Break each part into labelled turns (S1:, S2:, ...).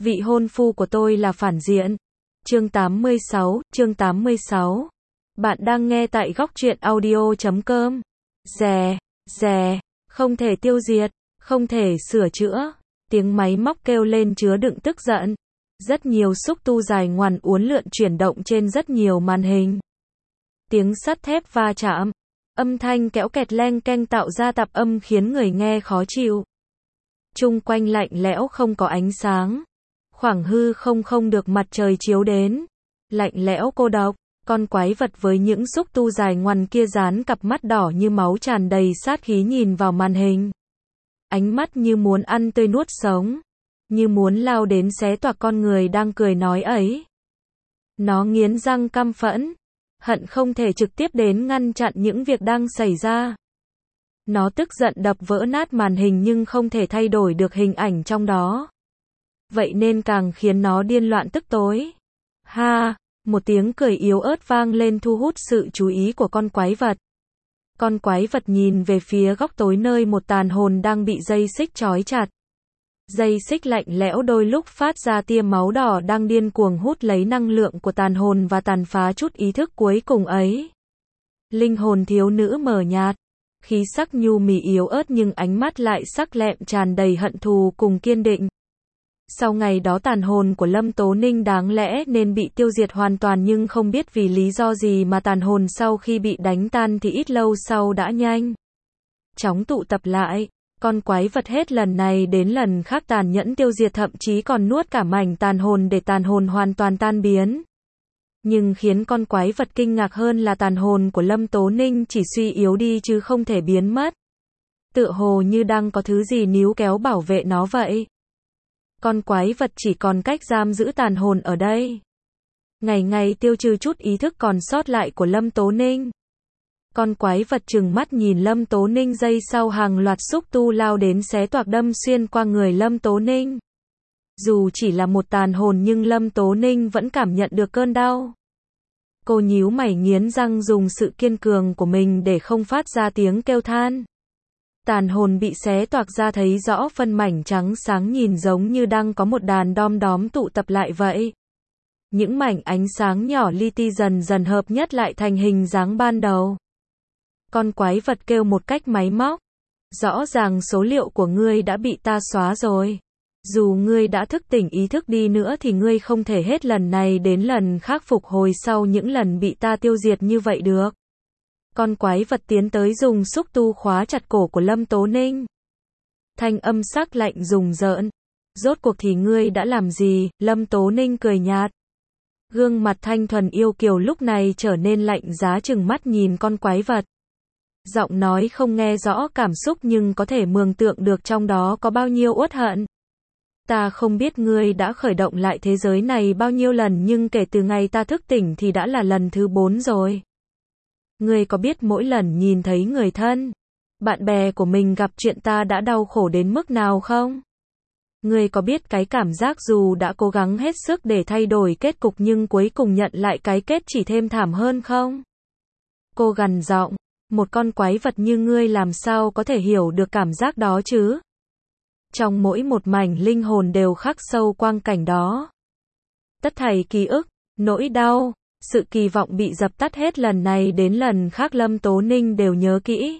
S1: Vị hôn phu của tôi là phản diện. Chương 86. Bạn đang nghe tại góc truyện audio.com. Rè, không thể tiêu diệt, không thể sửa chữa. Tiếng máy móc kêu lên chứa đựng tức giận. Rất nhiều xúc tu dài ngoằn uốn lượn chuyển động trên rất nhiều màn hình. Tiếng sắt thép va chạm, âm thanh kéo kẹt leng keng tạo ra tạp âm khiến người nghe khó chịu. Chung quanh lạnh lẽo không có ánh sáng. Khoảng hư không được mặt trời chiếu đến. Lạnh lẽo cô độc, con quái vật với những xúc tu dài ngoằn kia dán cặp mắt đỏ như máu tràn đầy sát khí nhìn vào màn hình. Ánh mắt như muốn ăn tươi nuốt sống, như muốn lao đến xé toạc con người đang cười nói ấy. Nó nghiến răng căm phẫn, hận không thể trực tiếp đến ngăn chặn những việc đang xảy ra. Nó tức giận đập vỡ nát màn hình nhưng không thể thay đổi được hình ảnh trong đó. Vậy nên càng khiến nó điên loạn tức tối. Ha, một tiếng cười yếu ớt vang lên thu hút sự chú ý của con quái vật. Con quái vật nhìn về phía góc tối nơi một tàn hồn đang bị dây xích trói chặt. Dây xích lạnh lẽo đôi lúc phát ra tia máu đỏ đang điên cuồng hút lấy năng lượng của tàn hồn và tàn phá chút ý thức cuối cùng ấy. Linh hồn thiếu nữ mờ nhạt, khí sắc nhu mì yếu ớt nhưng ánh mắt lại sắc lẹm tràn đầy hận thù cùng kiên định. Sau ngày đó tàn hồn của Lâm Tố Ninh đáng lẽ nên bị tiêu diệt hoàn toàn nhưng không biết vì lý do gì mà tàn hồn sau khi bị đánh tan thì ít lâu sau đã nhanh chóng tụ tập lại. Con quái vật hết lần này đến lần khác tàn nhẫn tiêu diệt, thậm chí còn nuốt cả mảnh tàn hồn để tàn hồn hoàn toàn tan biến. Nhưng khiến con quái vật kinh ngạc hơn là tàn hồn của Lâm Tố Ninh chỉ suy yếu đi chứ không thể biến mất. Tựa hồ như đang có thứ gì níu kéo bảo vệ nó vậy. Con quái vật chỉ còn cách giam giữ tàn hồn ở đây. Ngày ngày tiêu trừ chút ý thức còn sót lại của Lâm Tố Ninh. Con quái vật trừng mắt nhìn Lâm Tố Ninh, giây sau hàng loạt xúc tu lao đến xé toạc đâm xuyên qua người Lâm Tố Ninh. Dù chỉ là một tàn hồn nhưng Lâm Tố Ninh vẫn cảm nhận được cơn đau. Cô nhíu mày nghiến răng dùng sự kiên cường của mình để không phát ra tiếng kêu than. Tàn hồn bị xé toạc ra thấy rõ phân mảnh trắng sáng nhìn giống như đang có một đàn đom đóm tụ tập lại vậy. Những mảnh ánh sáng nhỏ li ti dần dần hợp nhất lại thành hình dáng ban đầu. Con quái vật kêu một cách máy móc. Rõ ràng số liệu của ngươi đã bị ta xóa rồi. Dù ngươi đã thức tỉnh ý thức đi nữa thì ngươi không thể hết lần này đến lần khác phục hồi sau những lần bị ta tiêu diệt như vậy được. Con quái vật tiến tới dùng xúc tu khóa chặt cổ của Lâm Tố Ninh. Thanh âm sắc lạnh rùng rợn. Rốt cuộc thì ngươi đã làm gì? Lâm Tố Ninh cười nhạt. Gương mặt thanh thuần yêu kiều lúc này trở nên lạnh giá trừng mắt nhìn con quái vật. Giọng nói không nghe rõ cảm xúc nhưng có thể mường tượng được trong đó có bao nhiêu uất hận. Ta không biết ngươi đã khởi động lại thế giới này bao nhiêu lần nhưng kể từ ngày ta thức tỉnh thì đã là lần thứ 4 rồi. Ngươi có biết mỗi lần nhìn thấy người thân, bạn bè của mình gặp chuyện ta đã đau khổ đến mức nào không? Ngươi có biết cái cảm giác dù đã cố gắng hết sức để thay đổi kết cục nhưng cuối cùng nhận lại cái kết chỉ thêm thảm hơn không? Cô gằn giọng, một con quái vật như ngươi làm sao có thể hiểu được cảm giác đó chứ? Trong mỗi một mảnh linh hồn đều khắc sâu quang cảnh đó. Tất thảy ký ức, nỗi đau, sự kỳ vọng bị dập tắt hết lần này đến lần khác Lâm Tố Ninh đều nhớ kỹ.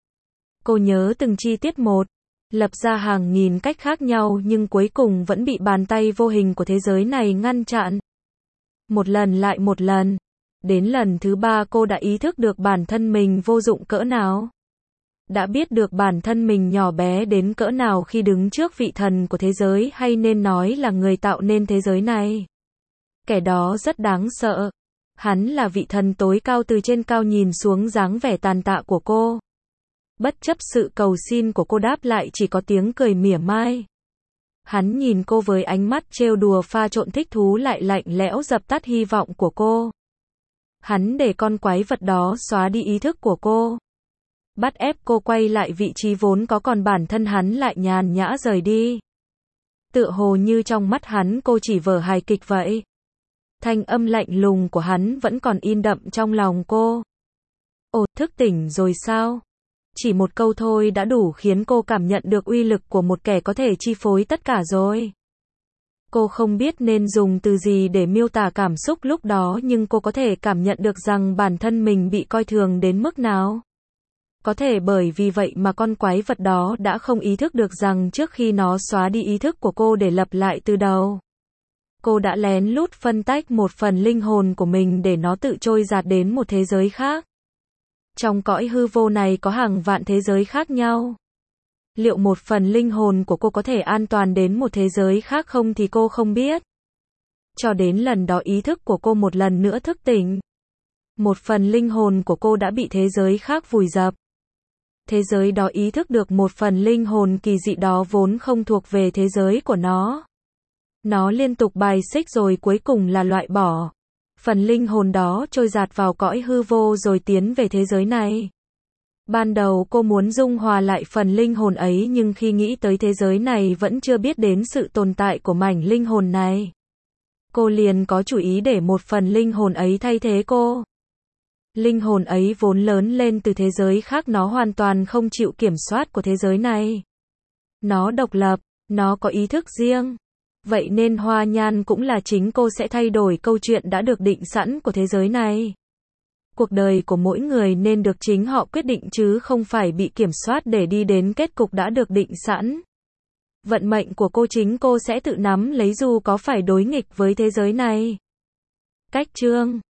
S1: Cô nhớ từng chi tiết một, lập ra hàng nghìn cách khác nhau nhưng cuối cùng vẫn bị bàn tay vô hình của thế giới này ngăn chặn. Một lần lại một lần. Đến lần thứ 3 cô đã ý thức được bản thân mình vô dụng cỡ nào. Đã biết được bản thân mình nhỏ bé đến cỡ nào khi đứng trước vị thần của thế giới, hay nên nói là người tạo nên thế giới này. Kẻ đó rất đáng sợ. Hắn là vị thần tối cao từ trên cao nhìn xuống dáng vẻ tàn tạ của cô. Bất chấp sự cầu xin của cô đáp lại chỉ có tiếng cười mỉa mai. Hắn nhìn cô với ánh mắt trêu đùa pha trộn thích thú lại lạnh lẽo dập tắt hy vọng của cô. Hắn để con quái vật đó xóa đi ý thức của cô. Bắt ép cô quay lại vị trí vốn có còn bản thân hắn lại nhàn nhã rời đi. Tựa hồ như trong mắt hắn cô chỉ vở hài kịch vậy. Thanh âm lạnh lùng của hắn vẫn còn in đậm trong lòng cô. Ồ, thức tỉnh rồi sao? Chỉ một câu thôi đã đủ khiến cô cảm nhận được uy lực của một kẻ có thể chi phối tất cả rồi. Cô không biết nên dùng từ gì để miêu tả cảm xúc lúc đó, nhưng cô có thể cảm nhận được rằng bản thân mình bị coi thường đến mức nào. Có thể bởi vì vậy mà con quái vật đó đã không ý thức được rằng trước khi nó xóa đi ý thức của cô để lập lại từ đầu, cô đã lén lút phân tách một phần linh hồn của mình để nó tự trôi dạt đến một thế giới khác. Trong cõi hư vô này có hàng vạn thế giới khác nhau. Liệu một phần linh hồn của cô có thể an toàn đến một thế giới khác không thì cô không biết. Cho đến lần đó ý thức của cô một lần nữa thức tỉnh. Một phần linh hồn của cô đã bị thế giới khác vùi dập. Thế giới đó ý thức được một phần linh hồn kỳ dị đó vốn không thuộc về thế giới của nó. Nó liên tục bài xích rồi cuối cùng là loại bỏ. Phần linh hồn đó trôi dạt vào cõi hư vô rồi tiến về thế giới này. Ban đầu cô muốn dung hòa lại phần linh hồn ấy, nhưng khi nghĩ tới thế giới này vẫn chưa biết đến sự tồn tại của mảnh linh hồn này, cô liền có chủ ý để một phần linh hồn ấy thay thế cô. Linh hồn ấy vốn lớn lên từ thế giới khác, nó hoàn toàn không chịu kiểm soát của thế giới này. Nó độc lập, nó có ý thức riêng. Vậy nên Hoa Nhan cũng là chính cô sẽ thay đổi câu chuyện đã được định sẵn của thế giới này. Cuộc đời của mỗi người nên được chính họ quyết định chứ không phải bị kiểm soát để đi đến kết cục đã được định sẵn. Vận mệnh của cô chính cô sẽ tự nắm lấy dù có phải đối nghịch với thế giới này. Cách chương